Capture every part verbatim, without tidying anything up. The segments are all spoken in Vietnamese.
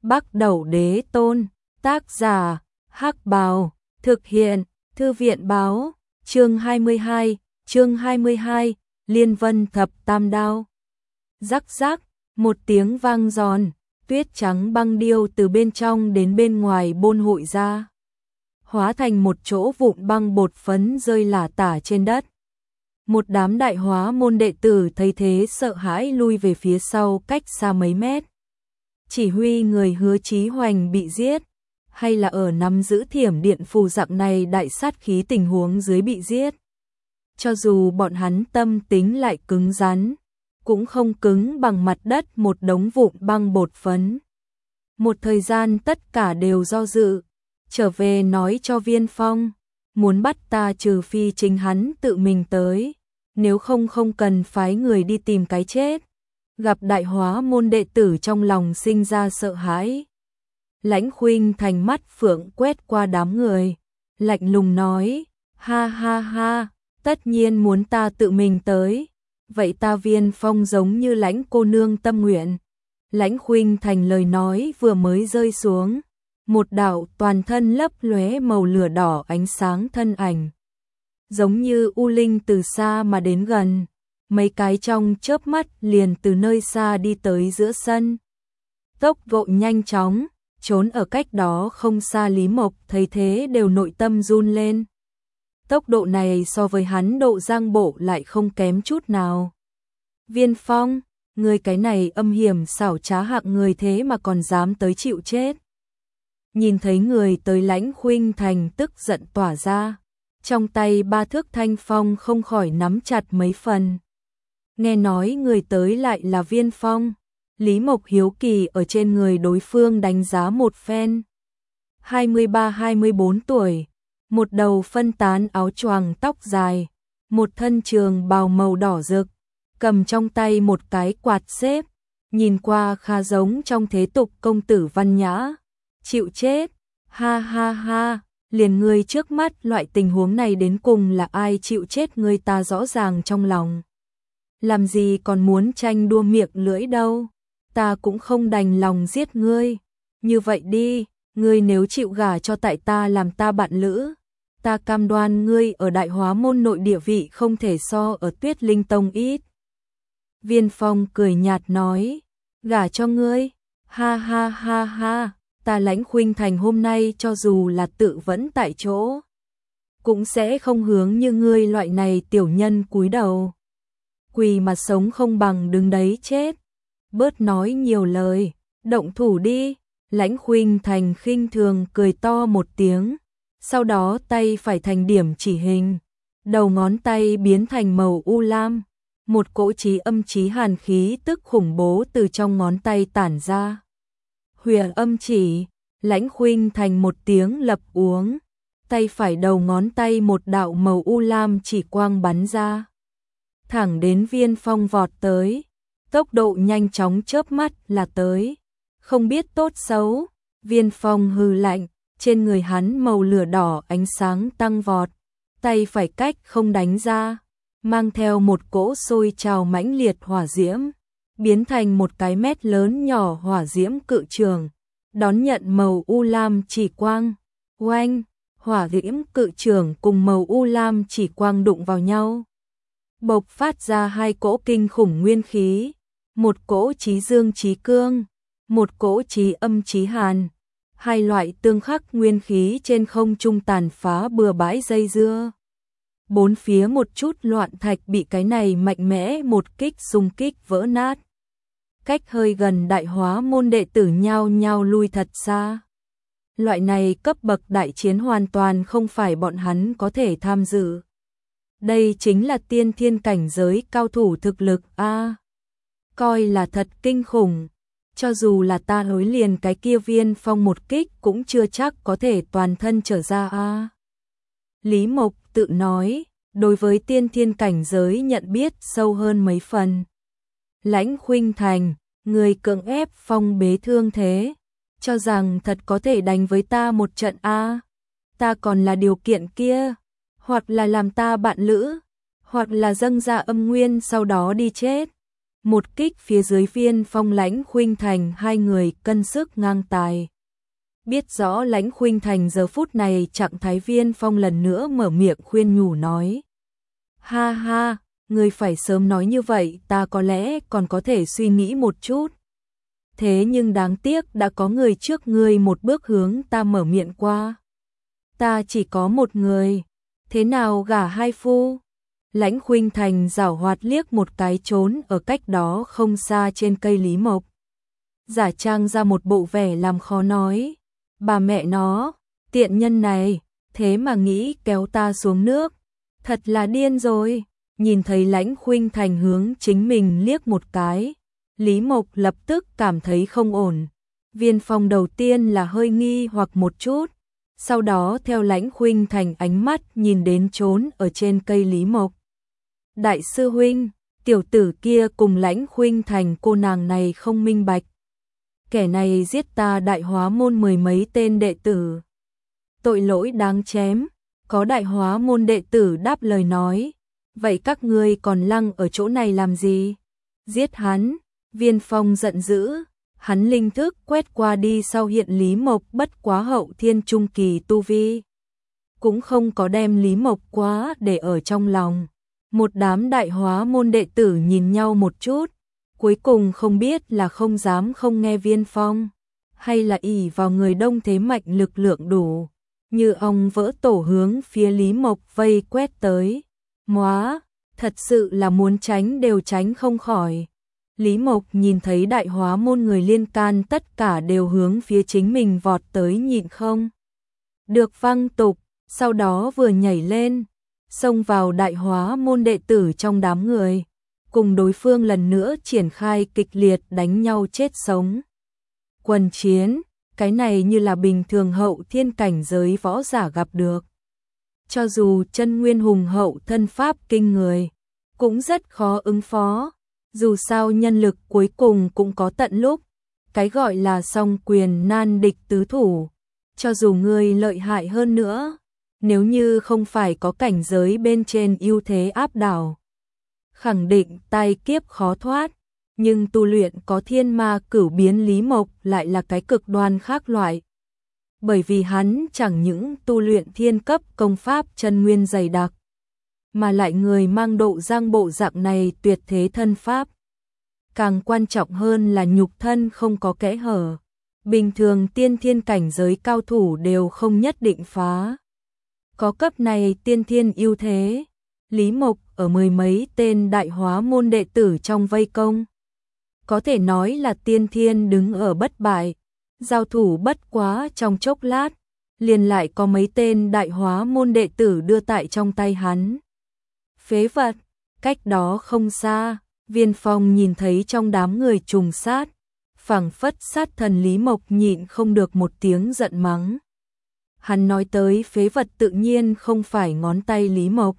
Bắc Đẩu Đế Tôn, tác giả, Hắc Bào, thực hiện, Thư viện báo, chương hai mươi hai, chương hai mươi hai, Liên Vân Thập Tam Đao. Rắc rắc, một tiếng vang giòn, tuyết trắng băng điêu từ bên trong đến bên ngoài bôn hội ra, hóa thành một chỗ vụn băng bột phấn rơi lả tả trên đất. Một đám đại hóa môn đệ tử thấy thế sợ hãi lui về phía sau cách xa mấy mét. Chỉ huy người Hứa Chí Hoành bị giết, hay là ở nắm giữ Thiểm Điện phù dạng này đại sát khí tình huống dưới bị giết. Cho dù bọn hắn tâm tính lại cứng rắn, cũng không cứng bằng mặt đất một đống vụn băng bột phấn. Một thời gian tất cả đều do dự, trở về nói cho Viên Phong, muốn bắt ta trừ phi chính hắn tự mình tới, nếu không không cần phái người đi tìm cái chết. Gặp đại hóa môn đệ tử trong lòng sinh ra sợ hãi. Lãnh Khuynh Thành mắt phượng quét qua đám người, lạnh lùng nói, ha ha ha, tất nhiên muốn ta tự mình tới, vậy ta Viên Phong giống như Lãnh cô nương tâm nguyện. Lãnh Khuynh Thành lời nói vừa mới rơi xuống, một đạo toàn thân lấp lóe màu lửa đỏ ánh sáng thân ảnh, giống như u linh từ xa mà đến gần, mấy cái trong chớp mắt liền từ nơi xa đi tới giữa sân. Tốc độ nhanh chóng, trốn ở cách đó không xa Lý Mộc thấy thế đều nội tâm run lên. Tốc độ này so với hắn độ giang bộ lại không kém chút nào. Viên Phong, người cái này âm hiểm xảo trá hạng người thế mà còn dám tới chịu chết. Nhìn thấy người tới Lãnh Khuynh Thành tức giận tỏa ra, trong tay ba thước thanh phong không khỏi nắm chặt mấy phần. Nghe nói người tới lại là Viên Phong, Lý Mộc hiếu kỳ ở trên người đối phương đánh giá một phen. hai mươi ba hai mươi bốn tuổi, một đầu phân tán áo choàng tóc dài, một thân trường bào màu đỏ rực, cầm trong tay một cái quạt xếp, nhìn qua khá giống trong thế tục công tử văn nhã. Chịu chết, ha ha ha, liền người trước mắt loại tình huống này đến cùng là ai chịu chết người ta rõ ràng trong lòng. Làm gì còn muốn tranh đua miệng lưỡi đâu, ta cũng không đành lòng giết ngươi. Như vậy đi, ngươi nếu chịu gả cho tại ta làm ta bạn lữ, ta cam đoan ngươi ở Đại Hóa môn nội địa vị không thể so ở Tuyết Linh tông ít. Viên Phong cười nhạt nói, gả cho ngươi, ha ha ha ha, ta Lãnh Khuynh Thành hôm nay cho dù là tự vẫn tại chỗ, cũng sẽ không hướng như ngươi loại này tiểu nhân cúi đầu. Quỳ mà sống không bằng đứng đấy chết. Bớt nói nhiều lời, động thủ đi. Lãnh Khuynh Thành khinh thường cười to một tiếng, sau đó tay phải thành điểm chỉ hình, đầu ngón tay biến thành màu u lam, một cỗ chí âm chí hàn khí tức khủng bố từ trong ngón tay tản ra. Huyền âm chỉ, Lãnh Khuynh Thành một tiếng lập uống, tay phải đầu ngón tay một đạo màu u lam chỉ quang bắn ra, thẳng đến Viên Phong vọt tới, tốc độ nhanh chóng chớp mắt là tới, không biết tốt xấu. Viên Phong hừ lạnh, trên người hắn màu lửa đỏ ánh sáng tăng vọt, tay phải cách không đánh ra, mang theo một cỗ sôi trào mãnh liệt hỏa diễm, biến thành một cái mét lớn nhỏ hỏa diễm cự trường, đón nhận màu u lam chỉ quang. Oanh, hỏa diễm cự trường cùng màu u lam chỉ quang đụng vào nhau, bộc phát ra hai cỗ kinh khủng nguyên khí, một cỗ chí dương chí cương, một cỗ chí âm chí hàn, hai loại tương khắc nguyên khí trên không trung tàn phá bừa bãi dây dưa. Bốn phía một chút loạn thạch bị cái này mạnh mẽ một kích xung kích vỡ nát. Cách hơi gần Đại Hóa môn đệ tử nhao nhao lui thật xa. Loại này cấp bậc đại chiến hoàn toàn không phải bọn hắn có thể tham dự. Đây chính là tiên thiên cảnh giới cao thủ thực lực a, coi là thật kinh khủng. Cho dù là ta hối liền cái kia Viên Phong một kích cũng chưa chắc có thể toàn thân trở ra a. Lý Mộc tự nói, đối với tiên thiên cảnh giới nhận biết sâu hơn mấy phần. Lãnh Khuynh Thành, người cưỡng ép phong bế thương thế, cho rằng thật có thể đánh với ta một trận a. Ta còn là điều kiện kia, hoặc là làm ta bạn lữ, hoặc là dâng ra âm nguyên sau đó đi chết. một kích phía dưới Viên Phong Lãnh Khuynh Thành hai người cân sức ngang tài. Biết rõ Lãnh Khuynh Thành giờ phút này trạng thái, Viên Phong lần nữa mở miệng khuyên nhủ nói. Ha ha, ngươi phải sớm nói như vậy, ta có lẽ còn có thể suy nghĩ một chút. Thế nhưng đáng tiếc đã có người trước ngươi một bước hướng ta mở miệng qua. Ta chỉ có một người, thế nào gả hai phu? Lãnh Khuynh Thành giảo hoạt liếc một cái trốn ở cách đó không xa trên cây lý mộc. Giả trang ra một bộ vẻ làm khó nói. Bà mẹ nó, tiện nhân này, thế mà nghĩ kéo ta xuống nước. Thật là điên rồi. Nhìn thấy Lãnh Khuynh Thành hướng chính mình liếc một cái, Lý Mộc lập tức cảm thấy không ổn. Viên Phong đầu tiên là hơi nghi hoặc một chút, sau đó theo Lãnh Khuynh Thành ánh mắt nhìn đến trốn ở trên cây Lý Mộc. Đại sư huynh, tiểu tử kia cùng Lãnh Khuynh Thành cô nàng này không minh bạch. Kẻ này giết ta Đại Hóa môn mười mấy tên đệ tử. Tội lỗi đáng chém. Có Đại Hóa môn đệ tử đáp lời nói. Vậy các ngươi còn lăng ở chỗ này làm gì? Giết hắn. Viên Phong giận dữ. Hắn linh thức quét qua đi sau hiện Lý Mộc bất quá hậu thiên trung kỳ tu vi. Cũng không có đem Lý Mộc quá để ở trong lòng. Một đám Đại Hóa môn đệ tử nhìn nhau một chút. Cuối cùng không biết là không dám không nghe Viên Phong, hay là ỷ vào người đông thế mạnh lực lượng đủ, như ong vỡ tổ hướng phía Lý Mộc vây quét tới. Móa, thật sự là muốn tránh đều tránh không khỏi. Lý Mộc nhìn thấy Đại Hóa môn người liên can tất cả đều hướng phía chính mình vọt tới, nhịn không được văng tục, sau đó vừa nhảy lên, xông vào Đại Hóa môn đệ tử trong đám người. Cùng đối phương lần nữa triển khai kịch liệt đánh nhau chết sống. Quần chiến, cái này như là bình thường hậu thiên cảnh giới võ giả gặp được. Cho dù chân nguyên hùng hậu thân pháp kinh người, cũng rất khó ứng phó. Dù sao nhân lực cuối cùng cũng có tận lúc. Cái gọi là song quyền nan địch tứ thủ. Cho dù người lợi hại hơn nữa, nếu như không phải có cảnh giới bên trên ưu thế áp đảo, khẳng định tai kiếp khó thoát. Nhưng tu luyện có thiên ma cửu biến Lý Mộc lại là cái cực đoan khác loại. Bởi vì hắn chẳng những tu luyện thiên cấp công pháp chân nguyên dày đặc, mà lại người mang độ giang bộ dạng này tuyệt thế thân pháp. Càng quan trọng hơn là nhục thân không có kẽ hở. Bình thường tiên thiên cảnh giới cao thủ đều không nhất định phá. Có cấp này tiên thiên ưu thế, Lý Mộc ở mười mấy tên Đại Hóa môn đệ tử trong vây công, có thể nói là tiên thiên đứng ở bất bại. Giao thủ bất quá trong chốc lát, liền lại có mấy tên Đại Hóa môn đệ tử đưa tại trong tay hắn. Phế vật, cách đó không xa, Viên Phong nhìn thấy trong đám người trùng sát, phảng phất sát thần Lý Mộc nhịn không được một tiếng giận mắng. Hắn nói tới phế vật tự nhiên không phải ngón tay Lý Mộc,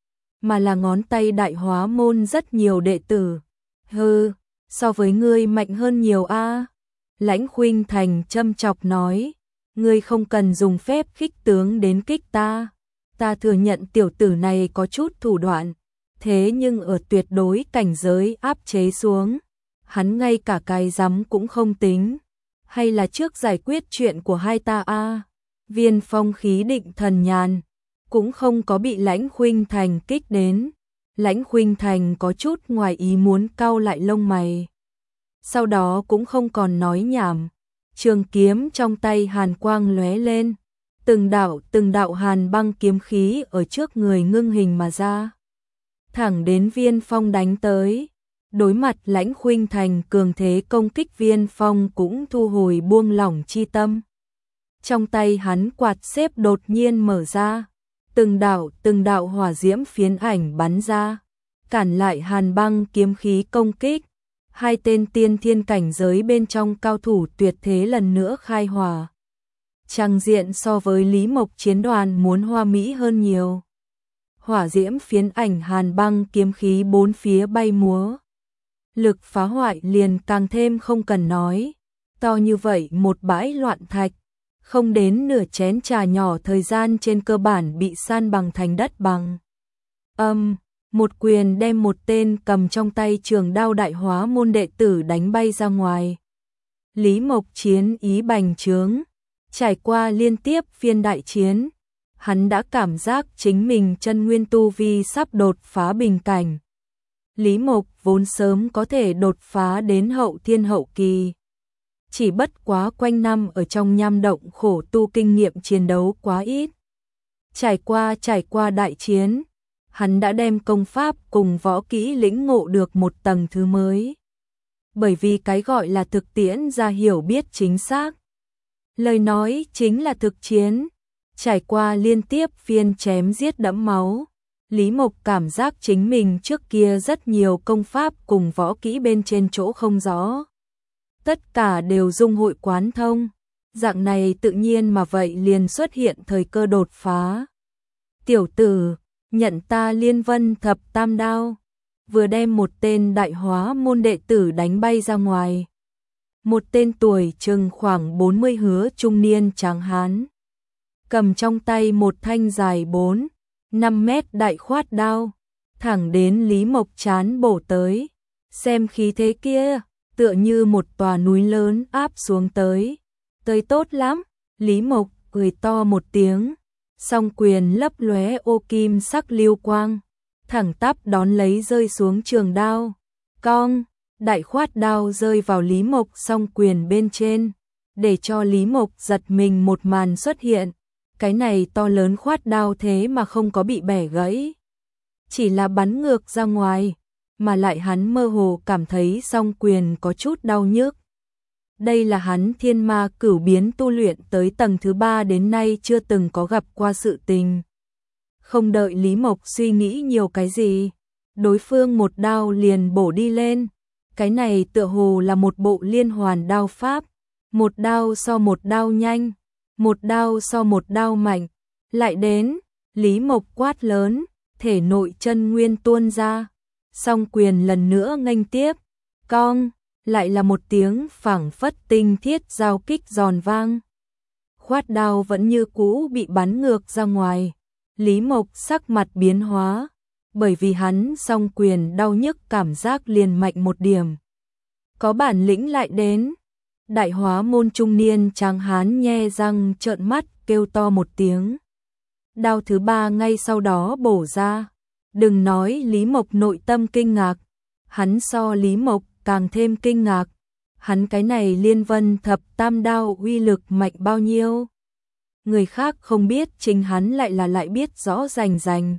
mà là ngón tay Đại Hóa môn rất nhiều đệ tử. Hừ, so với ngươi mạnh hơn nhiều a. Lãnh Khuynh Thành châm chọc nói, ngươi không cần dùng phép khích tướng đến kích ta. Ta thừa nhận tiểu tử này có chút thủ đoạn, thế nhưng ở tuyệt đối cảnh giới áp chế xuống, hắn ngay cả cái rắm cũng không tính. Hay là trước giải quyết chuyện của hai ta a. Viên Phong khí định thần nhàn, cũng không có bị Lãnh Khuynh Thành kích đến. Lãnh Khuynh Thành có chút ngoài ý muốn cau lại lông mày. Sau đó cũng không còn nói nhảm, trường kiếm trong tay hàn quang lóe lên, từng đạo từng đạo hàn băng kiếm khí ở trước người ngưng hình mà ra, thẳng đến Viên Phong đánh tới. Đối mặt Lãnh Khuynh Thành cường thế công kích, Viên Phong cũng thu hồi buông lỏng chi tâm. Trong tay hắn quạt xếp đột nhiên mở ra, từng đạo từng đạo hỏa diễm phiến ảnh bắn ra, cản lại hàn băng kiếm khí công kích. Hai tên tiên thiên cảnh giới bên trong cao thủ tuyệt thế lần nữa khai hỏa. Trang diện so với Lý Mộc chiến đoàn muốn hoa mỹ hơn nhiều. Hỏa diễm phiến ảnh hàn băng kiếm khí bốn phía bay múa. Lực phá hoại liền càng thêm không cần nói. To như vậy một bãi loạn thạch, không đến nửa chén trà nhỏ thời gian trên cơ bản bị san bằng thành đất bằng. Âm, um, một quyền đem một tên cầm trong tay trường đao đại hóa môn đệ tử đánh bay ra ngoài. Lý Mộc chiến ý bành trướng, trải qua liên tiếp phiên đại chiến, hắn đã cảm giác chính mình chân nguyên tu vi sắp đột phá bình cảnh. Lý Mộc vốn sớm có thể đột phá đến hậu thiên hậu kỳ. Chỉ bất quá quanh năm ở trong nham động khổ tu kinh nghiệm chiến đấu quá ít. Trải qua trải qua đại chiến, hắn đã đem công pháp cùng võ kỹ lĩnh ngộ được một tầng thứ mới. Bởi vì cái gọi là thực tiễn ra hiểu biết chính xác. Lời nói chính là thực chiến. Trải qua liên tiếp phiên chém giết đẫm máu, Lý Mộc cảm giác chính mình trước kia rất nhiều công pháp cùng võ kỹ bên trên chỗ không rõ. Tất cả đều dung hội quán thông, dạng này tự nhiên mà vậy liền xuất hiện thời cơ đột phá. Tiểu tử, nhận ta Liên Vân Thập Tam Đao, vừa đem một tên đại hóa môn đệ tử đánh bay ra ngoài. Một tên tuổi chừng khoảng bốn mươi hứa trung niên tráng hán, cầm trong tay một thanh dài bốn, năm mét đại khoát đao, thẳng đến Lý Mộc chán bổ tới. Xem khí thế kia, tựa như một tòa núi lớn áp xuống tới. Tới tốt lắm, Lý Mộc cười to một tiếng, song quyền lấp lóe ô kim sắc lưu quang, thẳng tắp đón lấy rơi xuống trường đao. Cong, đại khoát đao rơi vào Lý Mộc song quyền bên trên, để cho Lý Mộc giật mình một màn xuất hiện. Cái này to lớn khoát đao thế mà không có bị bẻ gãy, chỉ là bắn ngược ra ngoài, mà lại hắn mơ hồ cảm thấy song quyền có chút đau nhức. Đây là hắn thiên ma cửu biến tu luyện tới tầng thứ ba đến nay chưa từng có gặp qua sự tình. Không đợi Lý Mộc suy nghĩ nhiều cái gì, đối phương một đao liền bổ đi lên. Cái này tựa hồ là một bộ liên hoàn đao pháp, một đao so một đao nhanh, một đao so một đao mạnh. Lại đến, Lý Mộc quát lớn, thể nội chân nguyên tuôn ra, song quyền lần nữa nghênh tiếp. Cong, lại là một tiếng phảng phất tinh thiết giao kích giòn vang. Khoát đao vẫn như cũ bị bắn ngược ra ngoài. Lý Mộc sắc mặt biến hóa, bởi vì hắn song quyền đau nhức cảm giác liền mạnh một điểm. Có bản lĩnh lại đến. Đại hóa môn trung niên tráng hán nhe răng trợn mắt kêu to một tiếng. Đao thứ ba ngay sau đó bổ ra. Đừng nói Lý Mộc nội tâm kinh ngạc, hắn so Lý Mộc càng thêm kinh ngạc. Hắn cái này Liên Vân Thập Tam Đao uy lực mạnh bao nhiêu? Người khác không biết, chính hắn lại là lại biết rõ rành rành.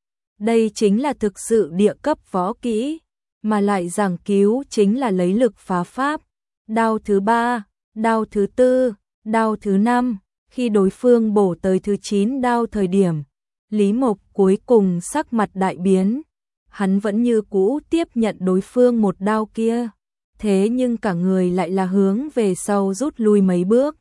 Đây chính là thực sự địa cấp võ kỹ, mà lại giảng cứu chính là lấy lực phá pháp. Đao thứ ba, đao thứ tư, đao thứ năm, khi đối phương bổ tới thứ chín đao thời điểm, Lý Mộc cuối cùng sắc mặt đại biến. Hắn vẫn như cũ tiếp nhận đối phương một đao kia, thế nhưng cả người lại là hướng về sau rút lui mấy bước,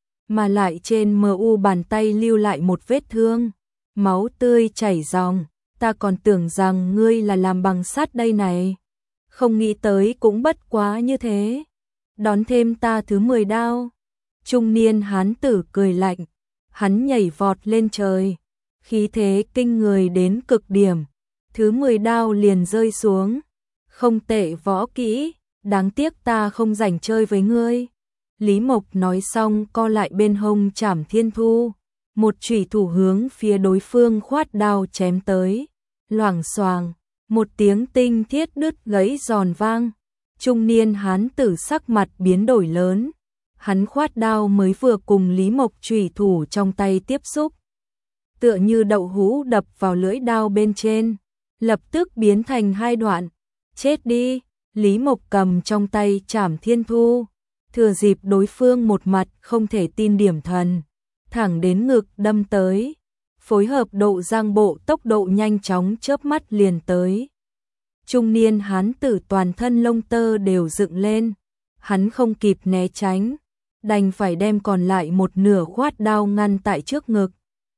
mà lại trên mờ u bàn tay lưu lại một vết thương, máu tươi chảy ròng. Ta còn tưởng rằng ngươi là làm bằng sắt đây này, không nghĩ tới cũng bất quá như thế. Đón thêm ta thứ mười đao. Trung niên hán tử cười lạnh, hắn nhảy vọt lên trời, khí thế kinh người đến cực điểm. Thứ mười đao liền rơi xuống. Không tệ võ kỹ, đáng tiếc ta không rảnh chơi với ngươi. Lý Mộc nói xong co lại bên hông Trảm Thiên Thu, một chủy thủ hướng phía đối phương khoát đao chém tới. Loảng xoàng, một tiếng tinh thiết đứt gãy giòn vang. Trung niên hán tử sắc mặt biến đổi lớn, hắn khoát đao mới vừa cùng Lý Mộc chủy thủ trong tay tiếp xúc, tựa như đậu hũ đập vào lưỡi đao bên trên, lập tức biến thành hai đoạn. Chết đi! Lý Mộc cầm trong tay Trảm Thiên Thu, thừa dịp đối phương một mặt không thể tin điểm thần, thẳng đến ngực đâm tới, phối hợp độ giang bộ tốc độ nhanh chóng chớp mắt liền tới. Trung niên hán tử toàn thân lông tơ đều dựng lên, hắn không kịp né tránh, đành phải đem còn lại một nửa khoát đao ngăn tại trước ngực,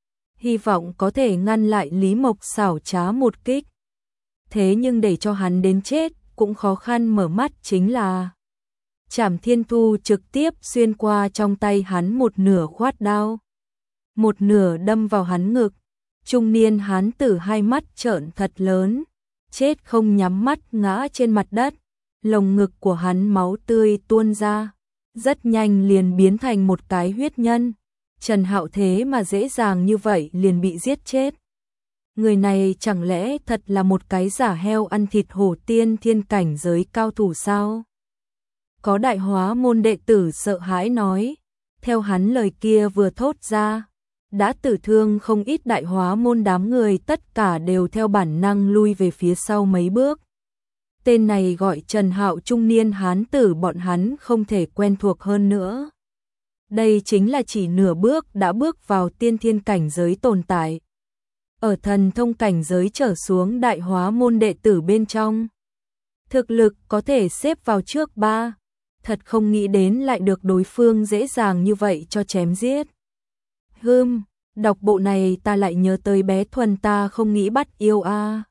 hy vọng có thể ngăn lại Lý Mộc xảo trá một kích. Thế nhưng để cho hắn đến chết cũng khó khăn, mở mắt chính là Trảm Thiên Thu trực tiếp xuyên qua trong tay hắn một nửa khoát đao, một nửa đâm vào hắn ngực. Trung niên hán tử hai mắt trợn thật lớn, chết không nhắm mắt ngã trên mặt đất, lồng ngực của hắn máu tươi tuôn ra, rất nhanh liền biến thành một cái huyết nhân. Trần Hạo thế mà dễ dàng như vậy liền bị giết chết. Người này chẳng lẽ thật là một cái giả heo ăn thịt hổ tiên thiên cảnh giới cao thủ sao? Có Đại Hóa môn đệ tử sợ hãi nói, theo hắn lời kia vừa thốt ra, đã tử thương không ít Đại Hóa môn đám người, tất cả đều theo bản năng lui về phía sau mấy bước. Tên này gọi Trần Hạo, trung niên hán tử, bọn hắn không thể quen thuộc hơn nữa. Đây chính là chỉ nửa bước đã bước vào tiên thiên cảnh giới tồn tại. Ở thần thông cảnh giới trở xuống Đại Hóa môn đệ tử bên trong, thực lực có thể xếp vào trước ba. Thật không nghĩ đến lại được đối phương dễ dàng như vậy cho chém giết. Hừm, đọc bộ này ta lại nhớ tới bé Thuần, ta không nghĩ bắt yêu a. À.